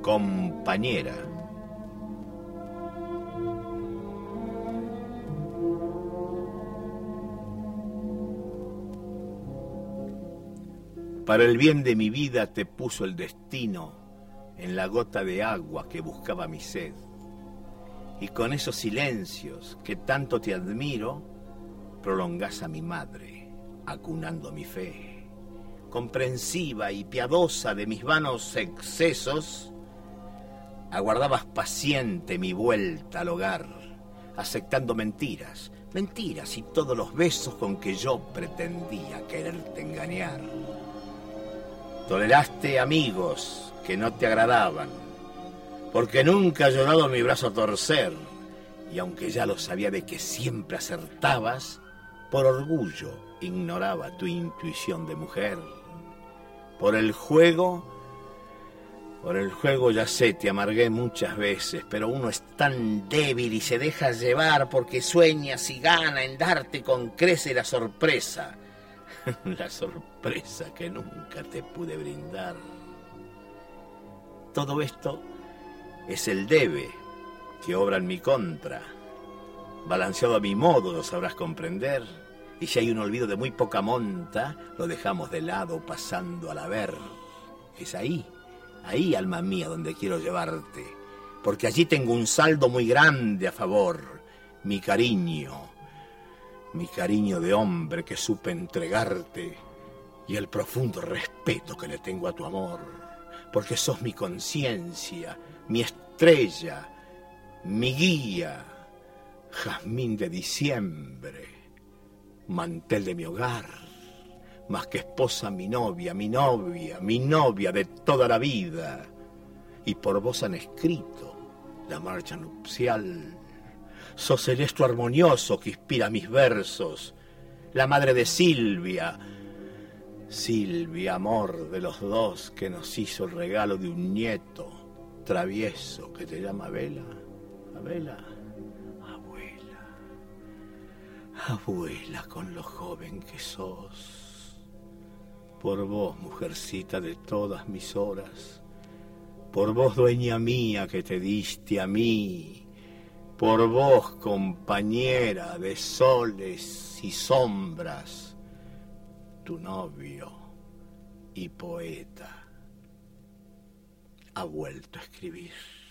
compañera. Para el bien de mi vida te puso el destino en la gota de agua que buscaba mi sed. Y con esos silencios que tanto te admiro, prolongás a mi madre, acunando mi fe. Comprensiva y piadosa de mis vanos excesos, aguardabas paciente mi vuelta al hogar, aceptando mentiras y todos los besos con que yo pretendía quererte engañar. Toleraste amigos que no te agradaban, porque nunca he llorado mi brazo torcer, y aunque ya lo sabía de que siempre acertabas, por orgullo ignoraba tu intuición de mujer. Por el juego ya sé, te amargué muchas veces, pero uno es tan débil y se deja llevar porque sueñas y gana en darte con crece la sorpresa. La sorpresa que nunca te pude brindar. Todo esto es el debe que obra en mi contra. Balanceado a mi modo lo sabrás comprender. Y si hay un olvido de muy poca monta, lo dejamos de lado pasando al haber. Es ahí, alma mía, donde quiero llevarte. Porque allí tengo un saldo muy grande a favor. Mi cariño de hombre que supe entregarte, y el profundo respeto que le tengo a tu amor, porque sos mi conciencia, mi estrella, mi guía, jazmín de diciembre, mantel de mi hogar, más que esposa mi novia de toda la vida, y por vos han escrito la marcha nupcial. Sos el esto armonioso que inspira mis versos, la madre de Silvia, amor de los dos, que nos hizo el regalo de un nieto travieso que te llama Abela. Abuela con lo joven que sos. Por vos, mujercita de todas mis horas, por vos, dueña mía, que te diste a mí, por vos, compañera de soles y sombras, tu novio y poeta ha vuelto a escribir.